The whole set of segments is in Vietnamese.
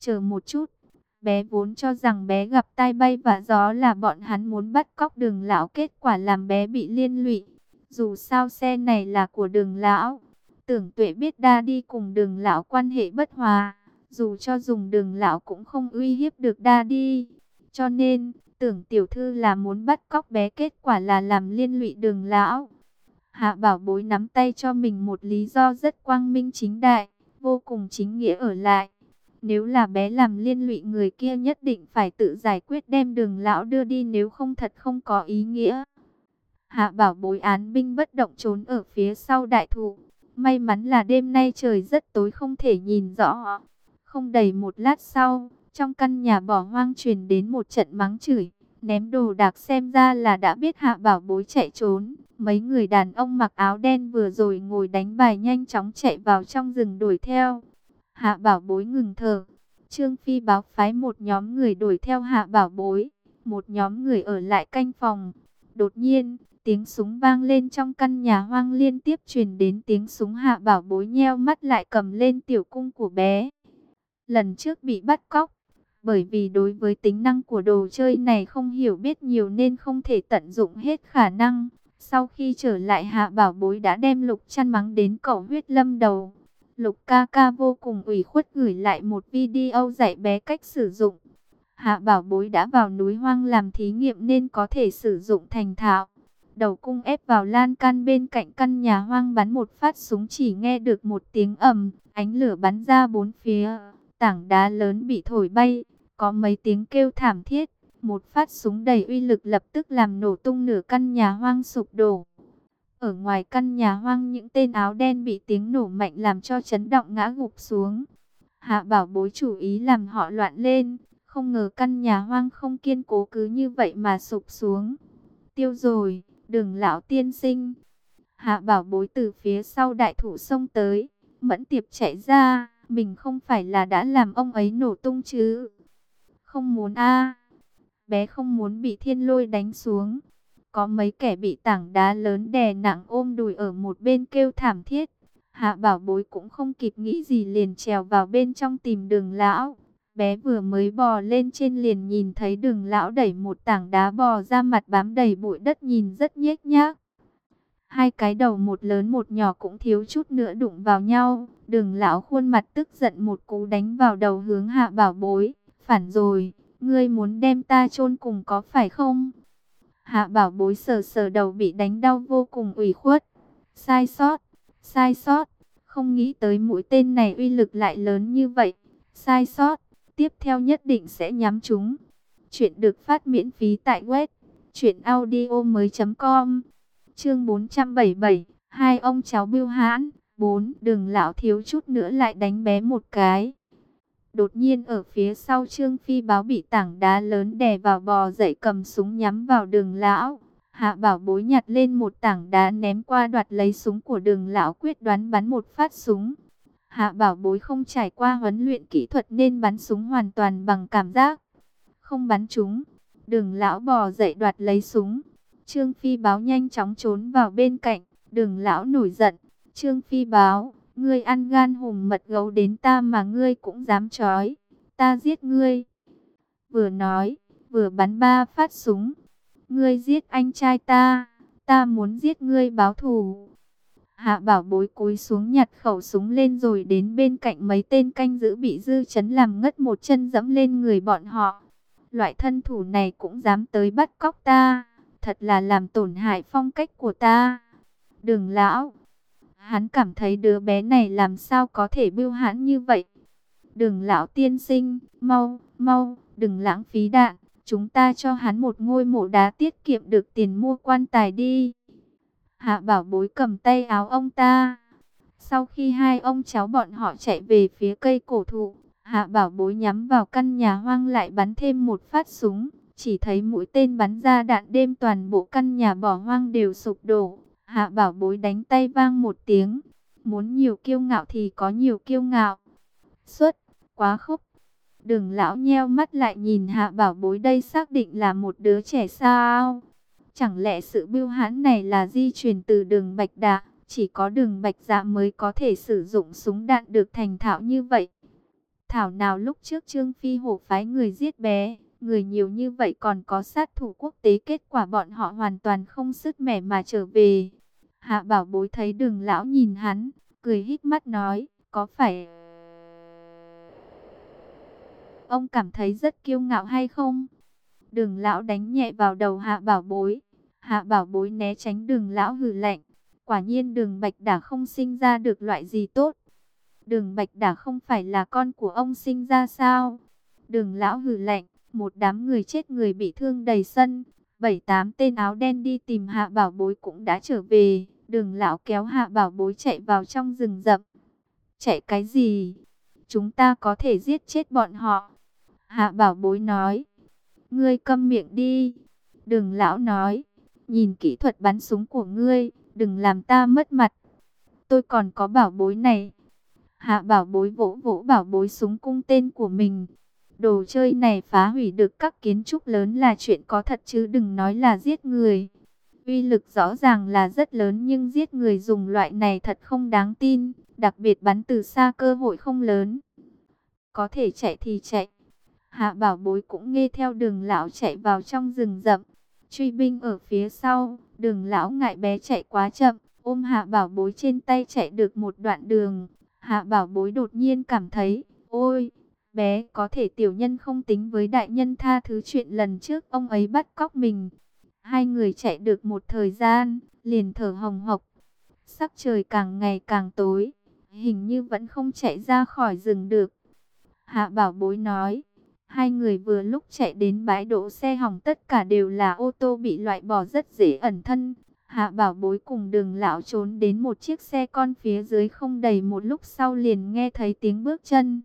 chờ một chút. Bé vốn cho rằng bé gặp tai bay vạ gió là bọn hắn muốn bắt cóc Đường lão, kết quả làm bé bị liên lụy. Dù sao xe này là của Đường lão. Tưởng Tuệ biết Đa đi cùng Đường lão quan hệ bất hòa, dù cho dùng Đường lão cũng không uy hiếp được Đa đi. Cho nên, Tưởng tiểu thư là muốn bắt cóc bé, kết quả là làm liên lụy Đường lão. Hạ Bảo Bối nắm tay cho mình một lý do rất quang minh chính đại, vô cùng chính nghĩa ở lại. Nếu là bé làm liên lụy người kia, nhất định phải tự giải quyết đem Đường lão đưa đi, nếu không thật không có ý nghĩa. Hạ Bảo Bối án binh bất động trốn ở phía sau đại thụ. May mắn là đêm nay trời rất tối, không thể nhìn rõ. Không đầy một lát sau, trong căn nhà bỏ hoang truyền đến một trận mắng chửi, ném đồ đạc, xem ra là đã biết Hạ Bảo Bối chạy trốn. Mấy người đàn ông mặc áo đen vừa rồi ngồi đánh bài nhanh chóng chạy vào trong rừng đuổi theo. Hạ Bảo Bối ngừng thở. Trương Phi báo phái một nhóm người đuổi theo Hạ Bảo Bối, một nhóm người ở lại canh phòng. Đột nhiên, tiếng súng vang lên trong căn nhà hoang, liên tiếp truyền đến tiếng súng. Hạ Bảo Bối nheo mắt lại, cầm lên tiểu cung của bé. Lần trước bị bắt cóc, bởi vì đối với tính năng của đồ chơi này không hiểu biết nhiều nên không thể tận dụng hết khả năng. Sau khi trở lại, Hạ Bảo Bối đã đem Lục Chăn mắng đến cẩu huyết lâm đầu. Lục ca ca vô cùng ủy khuất gửi lại một video dạy bé cách sử dụng. Hạ Bảo Bối đã vào núi hoang làm thí nghiệm nên có thể sử dụng thành thạo. Đầu cung ép vào lan can bên cạnh căn nhà hoang, bắn một phát súng, chỉ nghe được một tiếng ầm, ánh lửa bắn ra bốn phía, tảng đá lớn bị thổi bay, có mấy tiếng kêu thảm thiết. Một phát súng đầy uy lực lập tức làm nổ tung nửa căn nhà hoang, sụp đổ. Ở ngoài căn nhà hoang, những tên áo đen bị tiếng nổ mạnh làm cho chấn động ngã gục xuống. Hạ Bảo Bối chủ ý làm họ loạn lên, không ngờ căn nhà hoang không kiên cố cứ như vậy mà sụp xuống. Tiêu rồi, Đường lão tiên sinh. Hạ Bảo Bối từ phía sau đại thụ xông tới, Mẫn Tiệp chạy ra, mình không phải là đã làm ông ấy nổ tung chứ? Không muốn a. Bé không muốn bị thiên lôi đánh xuống. Có mấy kẻ bị tảng đá lớn đè nặng ôm đùi ở một bên kêu thảm thiết. Hạ Bảo Bối cũng không kịp nghĩ gì, liền trèo vào bên trong tìm Đường lão. Bé vừa mới bò lên trên liền nhìn thấy Đường lão đẩy một tảng đá bò ra, mặt bám đầy bụi đất, nhìn rất nhếch nhác. Hai cái đầu một lớn một nhỏ cũng thiếu chút nữa đụng vào nhau. Đường lão khuôn mặt tức giận, một cú đánh vào đầu hướng Hạ Bảo Bối. Phản rồi, ngươi muốn đem ta chôn cùng có phải không? Hạ Bảo Bối sờ sờ đầu bị đánh đau, vô cùng ủy khuất. Sai sót, sai sót, không nghĩ tới mũi tên này uy lực lại lớn như vậy. Sai sót, tiếp theo nhất định sẽ nhắm trúng. Chuyện được phát miễn phí tại web truyệnaudiomoi.com. Chương 477, hai ông cháu bưu hãn. 4. Đường lão thiếu chút nữa lại đánh bé một cái. Đột nhiên ở phía sau Trương Phi báo bị tảng đá lớn đè vào, bò dậy cầm súng nhắm vào Đường lão. Hạ Bảo Bối nhặt lên một tảng đá ném qua, đoạt lấy súng của Đường lão, quyết đoán bắn một phát súng. Hạ Bảo Bối không trải qua huấn luyện kỹ thuật nên bắn súng hoàn toàn bằng cảm giác. Không bắn trúng. Đường lão bò dậy đoạt lấy súng. Trương Phi báo nhanh chóng trốn vào bên cạnh. Đường lão nổi giận. Trương Phi báo, ngươi ăn gan hùm mật gấu đến ta mà ngươi cũng dám trói. Ta giết ngươi. Vừa nói, vừa bắn 3 phát súng. Ngươi giết anh trai ta, ta muốn giết ngươi báo thù. Hạ Bảo Bối cúi xuống nhặt khẩu súng lên, rồi đến bên cạnh mấy tên canh giữ bị dư chấn làm ngất, một chân dẫm lên người bọn họ. Loại thân thủ này cũng dám tới bắt cóc ta, thật là làm tổn hại phong cách của ta. Đường lão, hắn cảm thấy đứa bé này làm sao có thể bưu hãn như vậy. Đường lão tiên sinh, mau, mau, đừng lãng phí đạn. Chúng ta cho hắn một ngôi mộ đá, tiết kiệm được tiền mua quan tài đi. Hạ Bảo Bối cầm tay áo ông ta. Sau khi hai ông cháu bọn họ chạy về phía cây cổ thụ, Hạ Bảo Bối nhắm vào căn nhà hoang lại bắn thêm một phát súng. Chỉ thấy mũi tên bắn ra đạn đêm, toàn bộ căn nhà bỏ hoang đều sụp đổ. Hạ Bảo Bối đánh tay vang một tiếng. Muốn nhiều kiêu ngạo thì có nhiều kiêu ngạo. Xuất, quá khúc. Đường lão nheo mắt lại nhìn Hạ Bảo Bối, đây xác định là một đứa trẻ sao? Chẳng lẽ sự bưu hãn này là di truyền từ Đường Bạch Đà? Chỉ có Đường Bạch Dạ mới có thể sử dụng súng đạn được thành thạo như vậy. Thảo nào lúc trước Trương Phi Hổ phái người giết bé, người nhiều như vậy còn có sát thủ quốc tế, kết quả bọn họ hoàn toàn không sứt mẻ mà trở về. Hạ Bảo Bối thấy Đường lão nhìn hắn, cười híp mắt nói, có phải ông cảm thấy rất kiêu ngạo hay không? Đường lão đánh nhẹ vào đầu Hạ Bảo Bối. Hạ Bảo Bối né tránh Đường lão hừ lạnh. Quả nhiên Đường Bạch Đả không sinh ra được loại gì tốt. Đường Bạch Đả không phải là con của ông sinh ra sao? Đường lão hừ lạnh. Một đám người chết người bị thương đầy sân. 7-8 tên áo đen đi tìm Hạ Bảo Bối cũng đã trở về. Đường lão kéo Hạ Bảo Bối chạy vào trong rừng rậm. Chạy cái gì? Chúng ta có thể giết chết bọn họ. Hạ Bảo Bối nói. Ngươi câm miệng đi. Đường lão nói. Nhìn kỹ thuật bắn súng của ngươi, đừng làm ta mất mặt. Tôi còn có Bảo Bối này. Hạ Bảo Bối vỗ vỗ Bảo Bối súng cung tên của mình. Đồ chơi này phá hủy được các kiến trúc lớn là chuyện có thật chứ đừng nói là giết người. Uy lực rõ ràng là rất lớn nhưng giết người dùng loại này thật không đáng tin. Đặc biệt bắn từ xa cơ hội không lớn. Có thể chạy thì chạy. Hạ Bảo Bối cũng nghe theo Đường lão chạy vào trong rừng rậm. Truy binh ở phía sau, Đường lão ngại bé chạy quá chậm, ôm Hạ Bảo Bối trên tay chạy được một đoạn đường. Hạ Bảo Bối đột nhiên cảm thấy, ôi, bé có thể tiểu nhân không tính với đại nhân tha thứ chuyện lần trước ông ấy bắt cóc mình. Hai người chạy được một thời gian, liền thở hồng hộc. Sắc trời càng ngày càng tối, hình như vẫn không chạy ra khỏi rừng được. Hạ Bảo Bối nói. Hai người vừa lúc chạy đến bãi đỗ xe hỏng, tất cả đều là ô tô bị loại bỏ rất dễ ẩn thân. Hạ Bảo Bối cùng Đường lão trốn đến một chiếc xe con phía dưới, không đầy một lúc sau liền nghe thấy tiếng bước chân.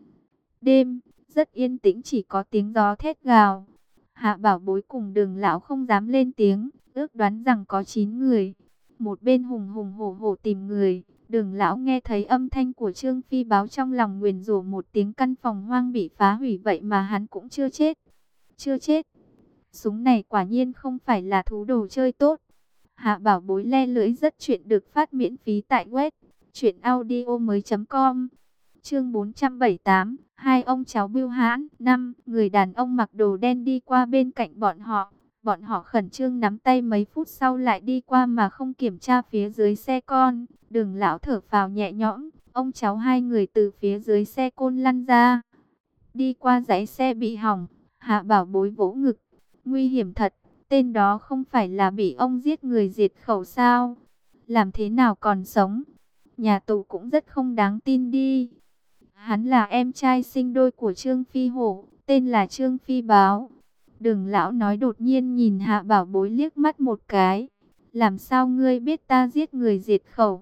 Đêm, rất yên tĩnh, chỉ có tiếng gió thét gào. Hạ Bảo Bối cùng Đường lão không dám lên tiếng, ước đoán rằng có 9 người. Một bên hùng hùng hổ hổ tìm người. Đường lão nghe thấy âm thanh của Trương Phi báo, trong lòng nguyền rủa một tiếng, căn phòng hoang bị phá hủy vậy mà hắn cũng chưa chết. Chưa chết. Súng này quả nhiên không phải là thú đồ chơi tốt. Hạ Bảo Bối le lưỡi. Rất chuyện được phát miễn phí tại web truyệnaudiomoi.com. Chương 478, hai ông cháu bưu hãn. 5. Người đàn ông mặc đồ đen đi qua bên cạnh bọn họ. Bọn họ khẩn trương nắm tay, mấy phút sau lại đi qua mà không kiểm tra phía dưới xe con. Đường lão thở phào nhẹ nhõm, ông cháu hai người từ phía dưới xe côn lăn ra. Đi qua dãy xe bị hỏng, Hạ Bảo Bối vỗ ngực. Nguy hiểm thật, tên đó không phải là bị ông giết người diệt khẩu sao? Làm thế nào còn sống? Nhà tù cũng rất không đáng tin đi. Hắn là em trai sinh đôi của Trương Phi Hổ, tên là Trương Phi Báo. Đường lão nói, đột nhiên nhìn Hạ Bảo Bối liếc mắt một cái. Làm sao ngươi biết ta giết người diệt khẩu?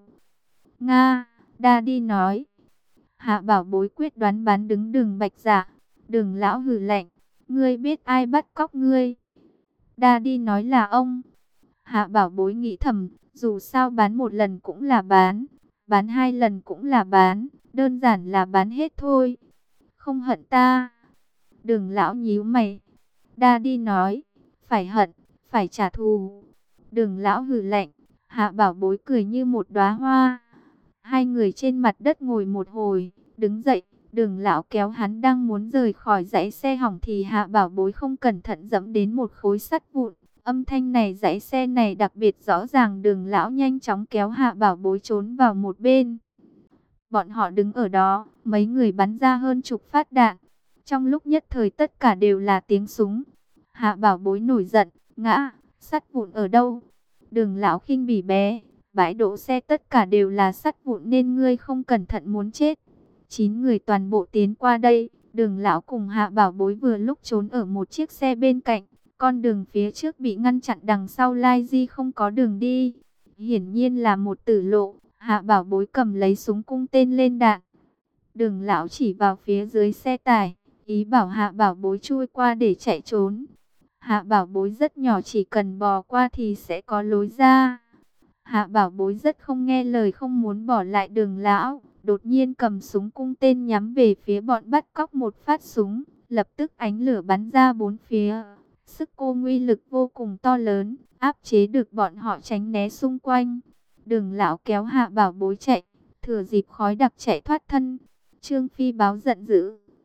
Nga, Daddy nói. Hạ Bảo Bối quyết đoán bán đứng Đường Bạch Dạ. Đường lão hừ lạnh. Ngươi biết ai bắt cóc ngươi? Daddy nói là ông. Hạ Bảo Bối nghĩ thầm, dù sao bán một lần cũng là bán hai lần cũng là bán, đơn giản là bán hết thôi. Không hận ta. Đường lão nhíu mày. Daddy nói, phải hận, phải trả thù. Đường lão hừ lạnh. Hạ Bảo Bối cười như một đóa hoa. Hai người trên mặt đất ngồi một hồi, đứng dậy. Đường lão kéo hắn đang muốn rời khỏi dãy xe hỏng thì Hạ Bảo Bối không cẩn thận dẫm đến một khối sắt vụn. Âm thanh này, dãy xe này đặc biệt rõ ràng. Đường lão nhanh chóng kéo Hạ Bảo Bối trốn vào một bên. Bọn họ đứng ở đó, mấy người bắn ra hơn chục phát đạn. Trong lúc nhất thời tất cả đều là tiếng súng. Hạ Bảo Bối nổi giận, ngã, sắt vụn ở đâu? Đường lão khinh bỉ bé, bãi đỗ xe tất cả đều là sắt vụn nên ngươi không cẩn thận muốn chết. 9 người toàn bộ tiến qua đây. Đường lão cùng Hạ Bảo Bối vừa lúc trốn ở một chiếc xe bên cạnh. Con đường phía trước bị ngăn chặn, đằng sau Lai Di không có đường đi. Hiển nhiên là một tử lộ. Hạ Bảo Bối cầm lấy súng cung tên lên đạn. Đường lão chỉ vào phía dưới xe tải, ý bảo Hạ Bảo Bối chui qua để chạy trốn. Hạ Bảo Bối rất nhỏ, chỉ cần bò qua thì sẽ có lối ra. Hạ Bảo Bối rất không nghe lời, không muốn bỏ lại Đường lão. Đột nhiên cầm súng cung tên nhắm về phía bọn bắt cóc một phát súng. Lập tức ánh lửa bắn ra bốn phía. Sức cô nguy lực vô cùng to lớn, áp chế được bọn họ tránh né xung quanh. Đường lão kéo Hạ Bảo Bối chạy, thừa dịp khói đặc chạy thoát thân. Trương Phi Báo giận dữ,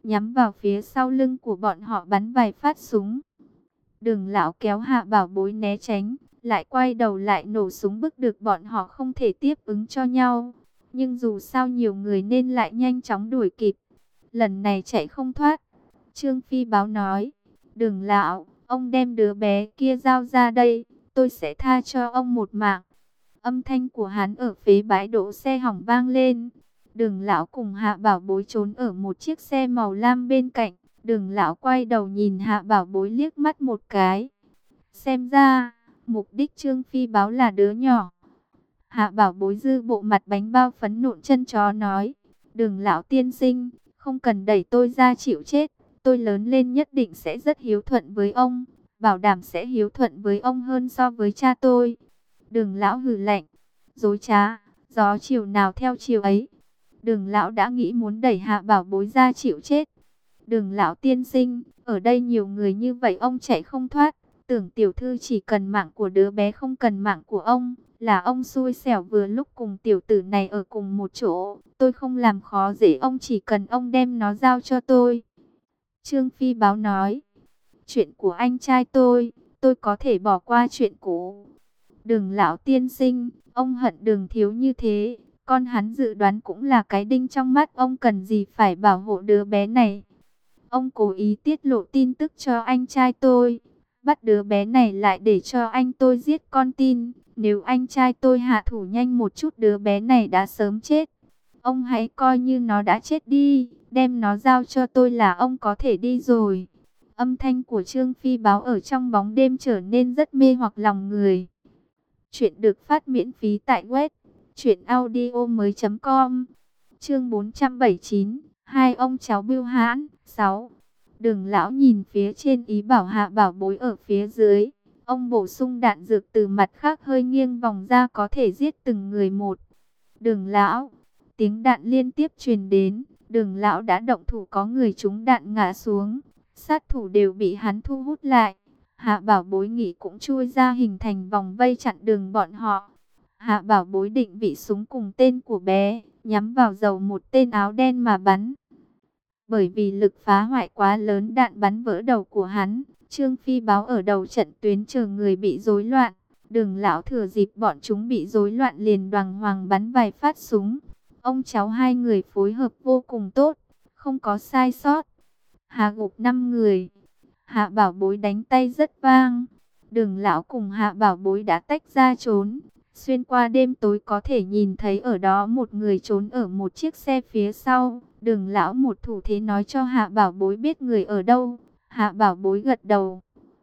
nhắm vào phía sau lưng của bọn họ bắn vài phát súng. Đường lão kéo Hạ Bảo Bối né tránh, lại quay đầu lại nổ súng bức được bọn họ không thể tiếp ứng cho nhau. Nhưng dù sao nhiều người nên lại nhanh chóng đuổi kịp. Lần này chạy không thoát. Trương Phi Báo nói, Đường lão, ông đem đứa bé kia giao ra đây, tôi sẽ tha cho ông một mạng. Âm thanh của hắn ở phía bãi đỗ xe hỏng vang lên. Đường lão cùng Hạ Bảo Bối trốn ở một chiếc xe màu lam bên cạnh. Đường lão quay đầu nhìn Hạ Bảo Bối liếc mắt một cái. Xem ra, mục đích Trương Phi Báo là đứa nhỏ. Hạ Bảo Bối dư bộ mặt bánh bao phấn nộn chân chó nói. Đường lão tiên sinh, không cần đẩy tôi ra chịu chết. Tôi lớn lên nhất định sẽ rất hiếu thuận với ông. Bảo đảm sẽ hiếu thuận với ông hơn so với cha tôi. Đường lão hừ lạnh. Dối trá, gió chiều nào theo chiều ấy. Đường lão đã nghĩ muốn đẩy Hạ Bảo Bối ra chịu chết. Đường lão tiên sinh, ở đây nhiều người như vậy ông chạy không thoát. Tưởng tiểu thư chỉ cần mạng của đứa bé không cần mạng của ông. Là ông xui xẻo vừa lúc cùng tiểu tử này ở cùng một chỗ. Tôi không làm khó dễ ông, chỉ cần ông đem nó giao cho tôi. Trương Phi Báo nói. Chuyện của anh trai tôi có thể bỏ qua chuyện cũ. Đường lão tiên sinh, ông hận Đường thiếu như thế. Con hắn dự đoán cũng là cái đinh trong mắt ông, cần gì phải bảo hộ đứa bé này. Ông cố ý tiết lộ tin tức cho anh trai tôi. Bắt đứa bé này lại để cho anh tôi giết con tin. Nếu anh trai tôi hạ thủ nhanh một chút đứa bé này đã sớm chết. Ông hãy coi như nó đã chết đi. Đem nó giao cho tôi là ông có thể đi rồi. Âm thanh của Trương Phi Báo ở trong bóng đêm trở nên rất mê hoặc lòng người. Chuyện được phát miễn phí tại web truyệnaudiomoi.com. Chương 479, hai ông cháu bưu hãn. 6. Đường lão nhìn phía trên ý bảo Hạ Bảo Bối ở phía dưới. Ông bổ sung đạn dược từ mặt khác hơi nghiêng vòng ra có thể giết từng người một. Đường lão, tiếng đạn liên tiếp truyền đến. Đường lão đã động thủ, có người trúng đạn ngã xuống. Sát thủ đều bị hắn thu hút lại. Hạ Bảo Bối nghĩ cũng chui ra hình thành vòng vây chặn đường bọn họ. Hạ Bảo Bối định vị súng cùng tên của bé, nhắm vào đầu một tên áo đen mà bắn. Bởi vì lực phá hoại quá lớn, đạn bắn vỡ đầu của hắn. Trương Phi Báo ở đầu trận tuyến chờ người bị rối loạn. Đường lão thừa dịp bọn chúng bị rối loạn liền đoàng hoàng bắn vài phát súng. Ông cháu hai người phối hợp vô cùng tốt, không có sai sót. Hạ gục 5 người. Hạ Bảo Bối đánh tay rất vang. Đường lão cùng Hạ Bảo Bối đã tách ra trốn. Xuyên qua đêm tối có thể nhìn thấy ở đó một người trốn ở một chiếc xe phía sau. Đường lão một thủ thế nói cho Hạ Bảo Bối biết người ở đâu. Hạ Bảo Bối gật đầu.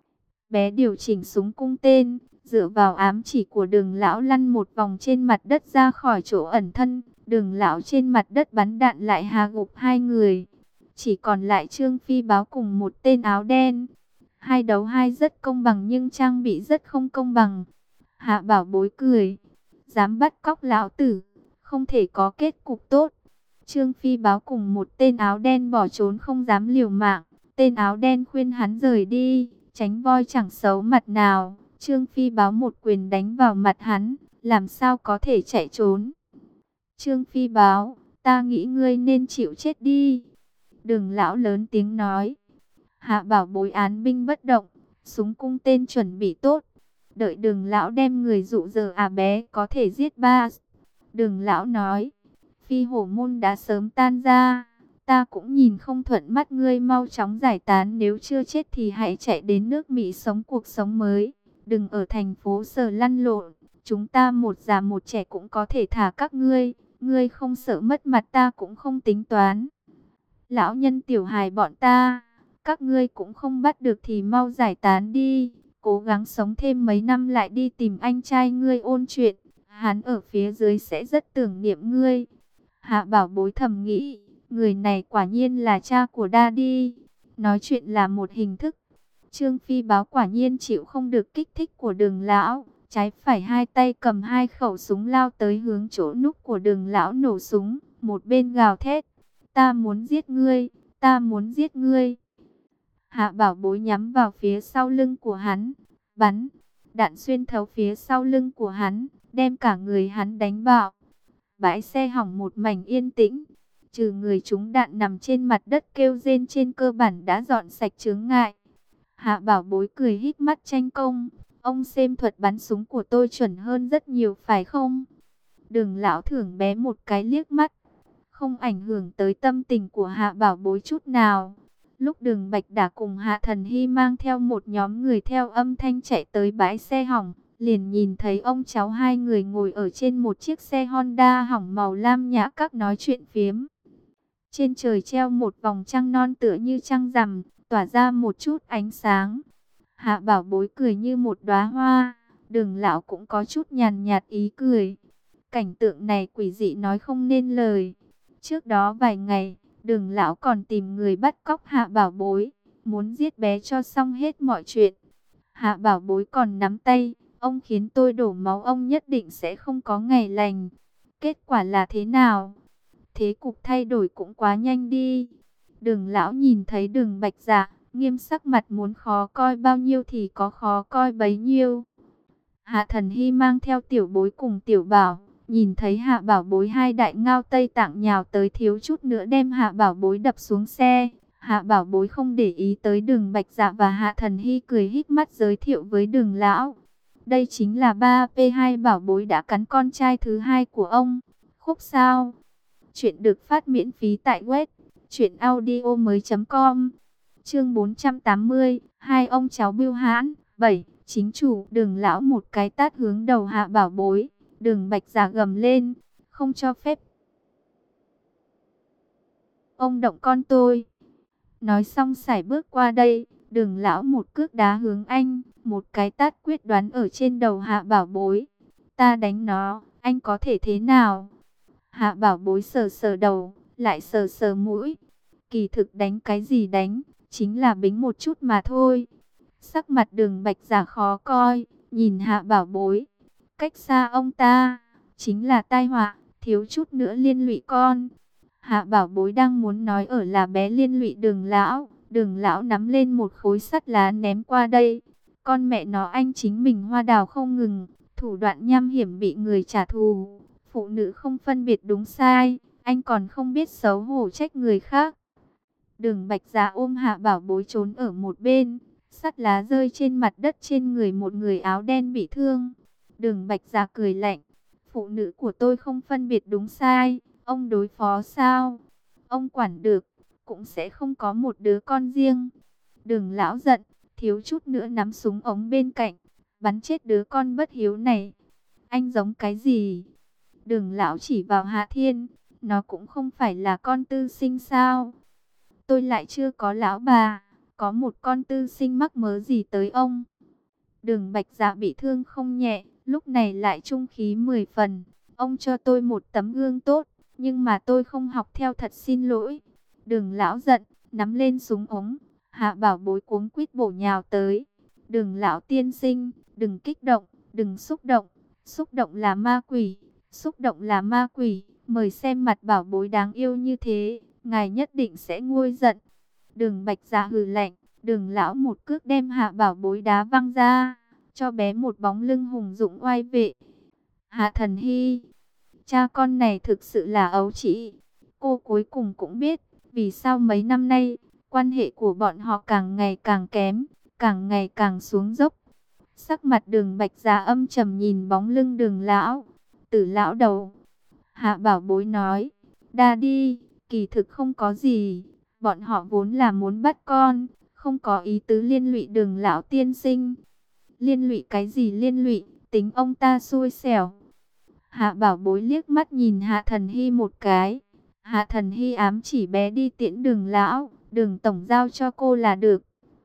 Bé điều chỉnh súng cung tên, dựa vào ám chỉ của đường lão lăn một vòng trên mặt đất ra khỏi chỗ ẩn thân. Đường lão trên mặt đất bắn đạn lại hạ gục 2 người. Chỉ còn lại Trương Phi Báo cùng một tên áo đen. 2 đấu 2 rất công bằng nhưng trang bị rất không công bằng. Hạ Bảo Bối cười. Dám bắt cóc lão tử, không thể có kết cục tốt. Trương Phi Báo cùng một tên áo đen bỏ trốn không dám liều mạng. Tên áo đen khuyên hắn rời đi, tránh voi chẳng xấu mặt nào. Trương Phi Báo một quyền đánh vào mặt hắn, làm sao có thể chạy trốn. Trương Phi Báo, ta nghĩ ngươi nên chịu chết đi. Đường lão lớn tiếng nói. Hạ Bảo Bối án binh bất động, súng cung tên chuẩn bị tốt. Đợi đường lão đem người dụ dỗ bé có thể giết ba. Đường lão nói. Phi hổ môn đã sớm tan ra. Ta cũng nhìn không thuận mắt, ngươi mau chóng giải tán. Nếu chưa chết thì hãy chạy đến nước Mỹ sống cuộc sống mới. Đừng ở thành phố Sở lăn lộn. Chúng ta một già một trẻ cũng có thể thả các ngươi. Ngươi không sợ mất mặt ta cũng không tính toán. Lão nhân tiểu hài bọn ta, các ngươi cũng không bắt được thì mau giải tán đi. Cố gắng sống thêm mấy năm lại đi tìm anh trai ngươi ôn chuyện. Hắn ở phía dưới sẽ rất tưởng niệm ngươi. Hạ Bảo Bối thầm nghĩ, người này quả nhiên là cha của Daddy. Nói chuyện là một hình thức. Trương Phi Báo quả nhiên chịu không được kích thích của đường lão. Trái phải hai tay cầm 2 khẩu súng lao tới hướng chỗ núp của đường lão nổ súng. Một bên gào thét, ta muốn giết ngươi, ta muốn giết ngươi. Hạ Bảo Bối nhắm vào phía sau lưng của hắn, bắn. Đạn xuyên thấu phía sau lưng của hắn, đem cả người hắn đánh bạo. Bãi xe hỏng một mảnh yên tĩnh. Trừ người trúng đạn nằm trên mặt đất kêu rên trên cơ bản đã dọn sạch chướng ngại. Hạ Bảo Bối cười híp mắt tranh công. Ông xem thuật bắn súng của tôi chuẩn hơn rất nhiều phải không? Đường lão thưởng bé một cái liếc mắt. Không ảnh hưởng tới tâm tình của Hạ Bảo Bối chút nào. Lúc Đường Bạch Đả cùng Hạ Thần Hy mang theo một nhóm người theo âm thanh chạy tới bãi xe hỏng, liền nhìn thấy ông cháu hai người ngồi ở trên một chiếc xe Honda hỏng màu lam nhã các nói chuyện phiếm. Trên trời treo một vòng trăng non tựa như trăng rằm, tỏa ra một chút ánh sáng. Hạ Bảo Bối cười như một đóa hoa, Đường lão cũng có chút nhàn nhạt ý cười. Cảnh tượng này quỷ dị nói không nên lời. Trước đó vài ngày, Đường lão còn tìm người bắt cóc Hạ Bảo Bối, muốn giết bé cho xong hết mọi chuyện. Hạ Bảo Bối còn nắm tay, ông khiến tôi đổ máu, ông nhất định sẽ không có ngày lành. Kết quả là thế nào? Thế cục thay đổi cũng quá nhanh đi. Đường lão nhìn thấy Đường Bạch Dạ, nghiêm sắc mặt muốn khó coi bao nhiêu thì có khó coi bấy nhiêu. Hạ Thần Hy mang theo Tiểu Bối cùng Tiểu Bảo, nhìn thấy Hạ Bảo Bối hai đại ngao Tây Tạng nhào tới thiếu chút nữa đem Hạ Bảo Bối đập xuống xe. Hạ Bảo Bối không để ý tới Đường Bạch Dạ và Hạ Thần Hy cười híp mắt giới thiệu với Đường lão. Đây chính là 3P2 Bảo Bối đã cắn con trai thứ hai của ông. Khúc sao? Chuyện được phát miễn phí tại web truyệnaudiomoi.com. Chương 480, hai ông cháu bưu hãn. 7. Chính chủ. Đường lão một cái tát hướng đầu Hạ Bảo Bối. Đường Bạch Dạ gầm lên, không cho phép ông động con tôi. Nói xong sải bước qua đây, Đường lão một cước đá hướng anh, một cái tát quyết đoán ở trên đầu Hạ Bảo Bối. Ta đánh nó, anh có thể thế nào? Hạ Bảo Bối sờ sờ đầu, lại sờ sờ mũi. Kỳ thực đánh cái gì đánh, chính là bính một chút mà thôi. Sắc mặt Đường Bạch Dạ khó coi, nhìn Hạ Bảo Bối. Cách xa ông ta, chính là tai họa, thiếu chút nữa liên lụy con. Hạ Bảo Bối đang muốn nói ở là bé liên lụy Đường lão nắm lên một khối sắt lá ném qua đây. Con mẹ nó, anh chính mình hoa đào không ngừng, thủ đoạn nham hiểm bị người trả thù. Phụ nữ không phân biệt đúng sai, anh còn không biết xấu hổ trách người khác. Đường Bạch Dạ ôm Hạ Bảo Bối trốn ở một bên, sắt lá rơi trên mặt đất trên người một người áo đen bị thương. Đường Bạch Dạ cười lạnh, phụ nữ của tôi không phân biệt đúng sai, ông đối phó sao? Ông quản được, cũng sẽ không có một đứa con riêng. Đường lão giận, thiếu chút nữa nắm súng ống bên cạnh, bắn chết đứa con bất hiếu này. Anh giống cái gì? Đường lão chỉ vào Hạ Thiên, nó cũng không phải là con tư sinh sao? Tôi lại chưa có lão bà, có một con tư sinh mắc mớ gì tới ông? Đường Bạch Dạ bị thương không nhẹ, lúc này lại trung khí 10 phần. Ông cho tôi một tấm gương tốt, nhưng mà tôi không học theo, thật xin lỗi. Đường lão giận, nắm lên súng ống. Hạ Bảo Bối cuống quýt bổ nhào tới. Đường lão tiên sinh, đừng kích động, đừng xúc động. Xúc động là ma quỷ, xúc động là ma quỷ. Mời xem mặt Bảo Bối đáng yêu như thế, ngài nhất định sẽ nguôi giận. Đường Bạch Dạ hừ lạnh. Đường lão một cước đem Hạ Bảo Bối đá văng ra, cho bé một bóng lưng hùng dũng oai vệ. Hạ Thần Hy, cha con này thực sự là ấu trĩ. Cô cuối cùng cũng biết vì sao mấy năm nay quan hệ của bọn họ càng ngày càng kém, càng ngày càng xuống dốc. Sắc mặt Đường Bạch Dạ âm trầm nhìn bóng lưng Đường lão. Tử lão đầu. Hạ Bảo Bối nói, đa đi, kỳ thực không có gì. Bọn họ vốn là muốn bắt con, không có ý tứ liên lụy Đường lão tiên sinh. Liên lụy cái gì liên lụy, tính ông ta xui xẻo. Hạ Bảo Bối liếc mắt nhìn Hạ Thần Hy một cái. Hạ Thần Hy ám chỉ bé đi tiễn Đường lão, Đường tổng giao cho cô là được.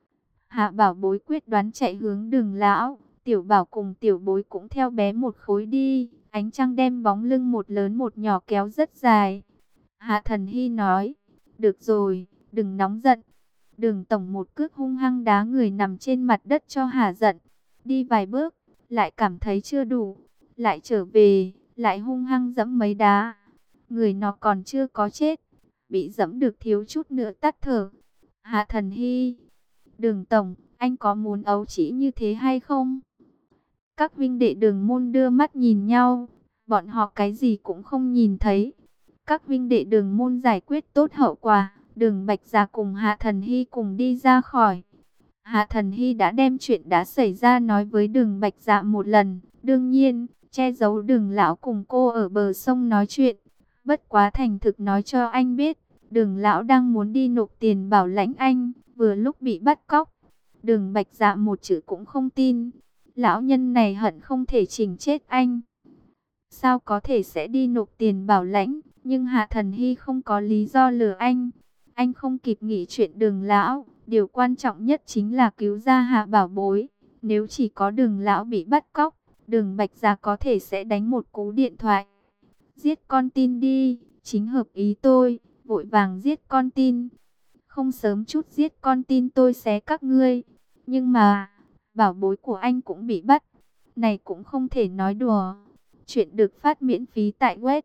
Hạ Bảo Bối quyết đoán chạy hướng Đường lão. Tiểu Bảo cùng Tiểu Bối cũng theo bé một khối đi. Ánh trăng đem bóng lưng một lớn một nhỏ kéo rất dài. Hạ Thần Hy nói, được rồi, đừng nóng giận. Đường tổng một cước hung hăng đá người nằm trên mặt đất cho hả giận. Đi vài bước, lại cảm thấy chưa đủ, lại trở về, lại hung hăng giẫm mấy đá. Người nó còn chưa có chết, bị giẫm được thiếu chút nữa tắt thở. Hạ Thần Hy, Đường tổng, anh có muốn ấu trĩ như thế hay không? Các huynh đệ Đường môn đưa mắt nhìn nhau, bọn họ cái gì cũng không nhìn thấy. Các huynh đệ Đường môn giải quyết tốt hậu quả, Đường Bạch Dạ cùng Hạ Thần Hy cùng đi ra khỏi. Hạ Thần Hy đã đem chuyện đã xảy ra nói với Đường Bạch Dạ một lần, đương nhiên, che giấu Đường lão cùng cô ở bờ sông nói chuyện. Bất quá thành thực nói cho anh biết, Đường lão đang muốn đi nộp tiền bảo lãnh anh, vừa lúc bị bắt cóc. Đường Bạch Dạ một chữ cũng không tin. Lão nhân này hận không thể chỉnh chết anh. Sao có thể sẽ đi nộp tiền bảo lãnh, nhưng Hạ Thần Hy không có lý do lừa anh. Anh không kịp nghĩ chuyện Đường lão, điều quan trọng nhất chính là cứu ra Hạ Bảo Bối. Nếu chỉ có Đường lão bị bắt cóc, Đường Bạch Dạ có thể sẽ đánh một cú điện thoại. Giết con tin đi, chính hợp ý tôi, vội vàng giết con tin. Không sớm chút giết con tin tôi xé các ngươi. Nhưng mà, bảo bối của anh cũng bị bắt. Này cũng không thể nói đùa. Chuyện được phát miễn phí tại web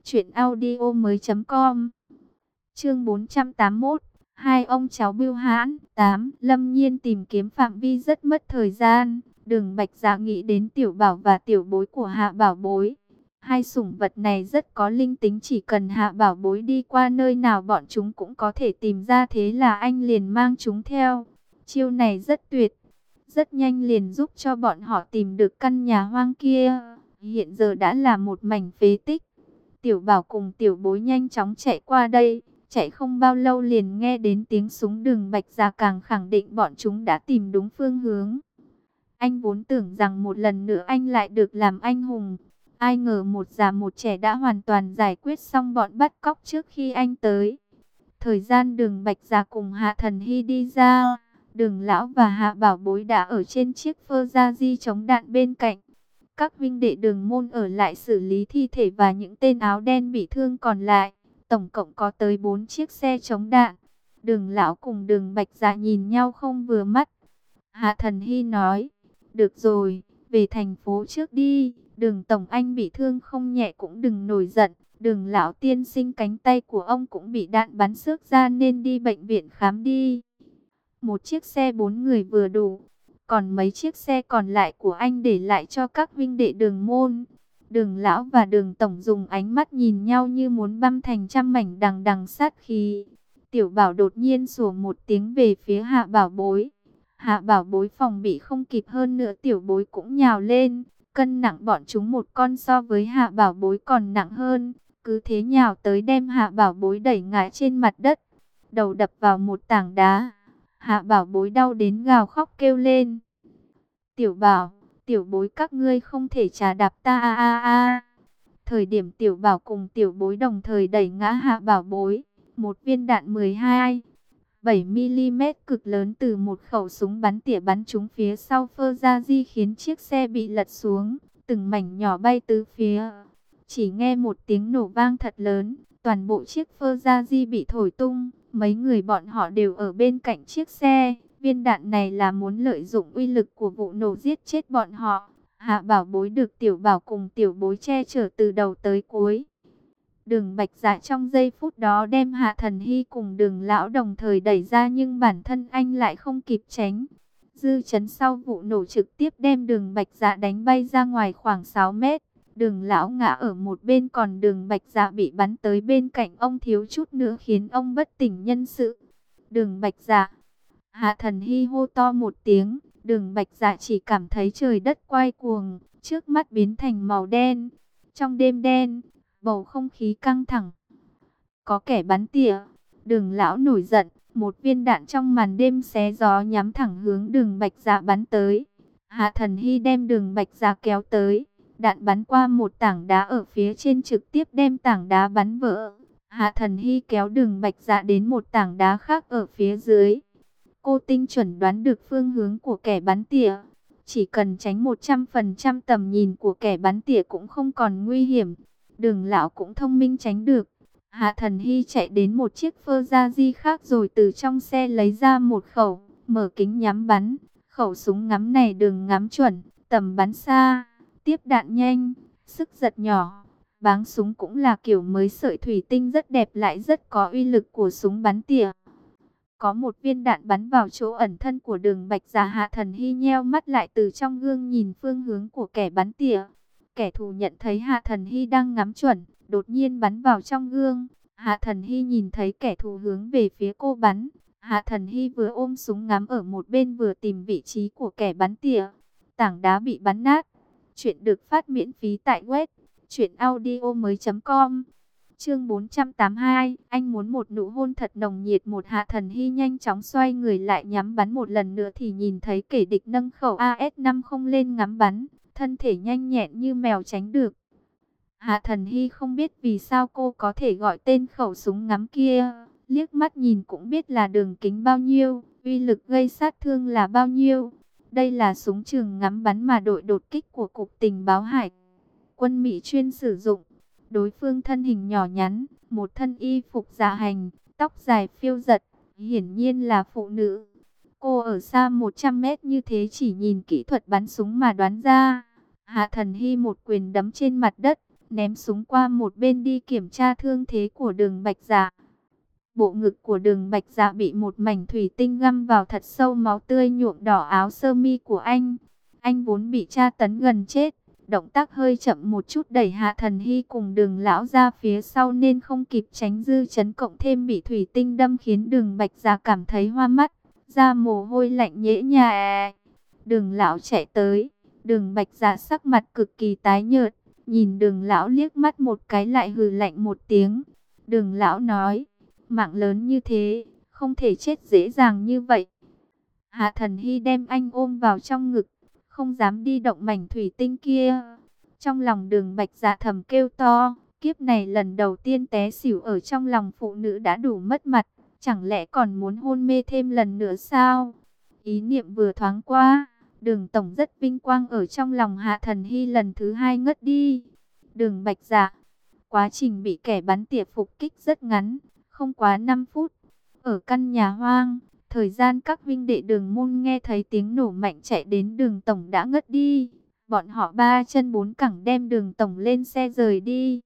truyệnaudiomoi.com. Chương 481, hai ông cháu bưu hãn. 8. Lâm Nhiên tìm kiếm phạm vi rất mất thời gian. Đường Bạch Dạ nghĩ đến Tiểu Bảo và Tiểu Bối của Hạ Bảo Bối. Hai sủng vật này rất có linh tính, chỉ cần Hạ Bảo Bối đi qua nơi nào bọn chúng cũng có thể tìm ra, thế là anh liền mang chúng theo. Chiêu này rất tuyệt, rất nhanh liền giúp cho bọn họ tìm được căn nhà hoang kia. Hiện giờ đã là một mảnh phế tích. Tiểu Bảo cùng Tiểu Bối nhanh chóng chạy qua đây, chạy không bao lâu liền nghe đến tiếng súng. Đường Bạch Dạ càng khẳng định bọn chúng đã tìm đúng phương hướng. Anh vốn tưởng rằng một lần nữa anh lại được làm anh hùng. Ai ngờ một già một trẻ đã hoàn toàn giải quyết xong bọn bắt cóc trước khi anh tới. Thời gian Đường Bạch Dạ cùng Hạ Thần Hy đi ra, Đường lão và Hạ Bảo Bối đã ở trên chiếc Ferrari chống đạn bên cạnh. Các huynh đệ Đường môn ở lại xử lý thi thể và những tên áo đen bị thương còn lại. Tổng cộng có tới 4 chiếc xe chống đạn. Đường lão cùng Đường Bạch Dạ nhìn nhau không vừa mắt. Hạ Thần Hy nói, được rồi, về thành phố trước đi. Đường tổng anh bị thương không nhẹ cũng đừng nổi giận. Đường lão tiên sinh cánh tay của ông cũng bị đạn bắn xước ra nên đi bệnh viện khám đi. Một chiếc xe 4 người vừa đủ. Còn mấy chiếc xe còn lại của anh để lại cho các huynh đệ Đường môn. Đường lão và Đường tổng dùng ánh mắt nhìn nhau như muốn băm thành trăm mảnh, đằng đằng sát khí. Tiểu Bảo đột nhiên sủa một tiếng về phía Hạ Bảo Bối. Hạ Bảo Bối phòng bị không kịp, hơn nữa Tiểu Bối cũng nhào lên. Cân nặng bọn chúng một con so với Hạ Bảo Bối còn nặng hơn. Cứ thế nhào tới đem Hạ Bảo Bối đẩy ngã trên mặt đất. Đầu đập vào một tảng đá. Hạ Bảo Bối đau đến gào khóc kêu lên. Tiểu Bảo, Tiểu Bối các ngươi không thể trà đạp ta a a a. Thời điểm Tiểu Bảo cùng Tiểu Bối đồng thời đẩy ngã Hạ Bảo Bối. Một viên đạn 12,7mm cực lớn từ một khẩu súng bắn tỉa bắn trúng phía sau Ferrari, khiến chiếc xe bị lật xuống, từng mảnh nhỏ bay tứ phía. Chỉ nghe một tiếng nổ vang thật lớn, toàn bộ chiếc Ferrari bị thổi tung, mấy người bọn họ đều ở bên cạnh chiếc xe. Viên đạn này là muốn lợi dụng uy lực của vụ nổ giết chết bọn họ. Hạ Bảo Bối được Tiểu Bảo cùng Tiểu Bối che chở từ đầu tới cuối. Đường Bạch Dạ trong giây phút đó đem Hạ Thần Hy cùng Đường lão đồng thời đẩy ra, nhưng bản thân anh lại không kịp tránh. Dư chấn sau vụ nổ trực tiếp đem Đường Bạch Dạ đánh bay ra ngoài khoảng 6 mét. Đường lão ngã ở một bên, còn Đường Bạch Dạ bị bắn tới bên cạnh ông, thiếu chút nữa khiến ông bất tỉnh nhân sự. Đường Bạch Dạ! Hạ Thần Hy hô to một tiếng. Đường Bạch Dạ chỉ cảm thấy trời đất quay cuồng, trước mắt biến thành màu đen. Trong đêm đen, bầu không khí căng thẳng. Có kẻ bắn tỉa. Đường lão nổi giận, một viên đạn trong màn đêm xé gió nhắm thẳng hướng Đường Bạch Dạ bắn tới. Hạ Thần Hy đem Đường Bạch Dạ kéo tới. Đạn bắn qua một tảng đá ở phía trên, trực tiếp đem tảng đá bắn vỡ. Hạ Thần Hy kéo Đường Bạch Dạ đến một tảng đá khác ở phía dưới. Cô tinh chuẩn đoán được phương hướng của kẻ bắn tỉa. Chỉ cần tránh 100% tầm nhìn của kẻ bắn tỉa cũng không còn nguy hiểm. Đường lão cũng thông minh tránh được. Hạ Thần Hy chạy đến một chiếc Ferrari khác rồi từ trong xe lấy ra một khẩu, mở kính nhắm bắn. Khẩu súng ngắm này đường ngắm chuẩn, tầm bắn xa, tiếp đạn nhanh, sức giật nhỏ. Báng súng cũng là kiểu mới sợi thủy tinh rất đẹp, lại rất có uy lực của súng bắn tỉa. Có một viên đạn bắn vào chỗ ẩn thân của Đường Bạch Dạ. Hạ Thần Hy nheo mắt lại, từ trong gương nhìn phương hướng của kẻ bắn tỉa. Kẻ thù nhận thấy Hạ Thần Hy đang ngắm chuẩn, đột nhiên bắn vào trong gương. Hạ Thần Hy nhìn thấy kẻ thù hướng về phía cô bắn. Hạ Thần Hy vừa ôm súng ngắm ở một bên vừa tìm vị trí của kẻ bắn tỉa. Tảng đá bị bắn nát. Chuyện được phát miễn phí tại web truyệnaudiomoi.com. Chương 482, anh muốn một nụ hôn thật nồng nhiệt. Một Hạ Thần Hy nhanh chóng xoay người lại nhắm bắn một lần nữa thì nhìn thấy kẻ địch nâng khẩu AS50 lên ngắm bắn, thân thể nhanh nhẹn như mèo tránh được. Hạ Thần Hy không biết vì sao cô có thể gọi tên khẩu súng ngắm kia, liếc mắt nhìn cũng biết là đường kính bao nhiêu, uy lực gây sát thương là bao nhiêu. Đây là súng trường ngắm bắn mà đội đột kích của Cục Tình báo Hải quân Mỹ chuyên sử dụng. Đối phương thân hình nhỏ nhắn, một thân y phục dạ hành, tóc dài phiêu giật, hiển nhiên là phụ nữ. Cô ở xa 100 mét như thế chỉ nhìn kỹ thuật bắn súng mà đoán ra. Hạ Thần Hy một quyền đấm trên mặt đất, ném súng qua một bên đi kiểm tra thương thế của Đường Bạch Dạ. Bộ ngực của Đường Bạch Dạ bị một mảnh thủy tinh găm vào thật sâu, máu tươi nhuộm đỏ áo sơ mi của anh. Anh vốn bị tra tấn gần chết, động tác hơi chậm một chút đẩy Hạ Thần Hy cùng Đường lão ra phía sau nên không kịp tránh dư chấn, cộng thêm bị thủy tinh đâm khiến Đường Bạch Dạ cảm thấy hoa mắt, ra mồ hôi lạnh nhễ nhại. Đường lão chạy tới, Đường Bạch Dạ sắc mặt cực kỳ tái nhợt, nhìn Đường lão liếc mắt một cái lại hừ lạnh một tiếng. Đường lão nói, mạng lớn như thế, không thể chết dễ dàng như vậy. Hạ Thần Hy đem anh ôm vào trong ngực, không dám đi động mảnh thủy tinh kia. Trong lòng Đường Bạch Dạ thầm kêu to, kiếp này lần đầu tiên té xỉu ở trong lòng phụ nữ đã đủ mất mặt, chẳng lẽ còn muốn hôn mê thêm lần nữa sao? Ý niệm vừa thoáng qua, Đường tổng rất vinh quang ở trong lòng Hạ Thần Hy lần thứ hai ngất đi. Đường Bạch Dạ, quá trình bị kẻ bắn tỉa phục kích rất ngắn, không quá 5 phút. Ở căn nhà hoang, thời gian các vinh đệ Đường môn nghe thấy tiếng nổ mạnh chạy đến, Đường tổng đã ngất đi. Bọn họ ba chân bốn cẳng đem Đường tổng lên xe rời đi.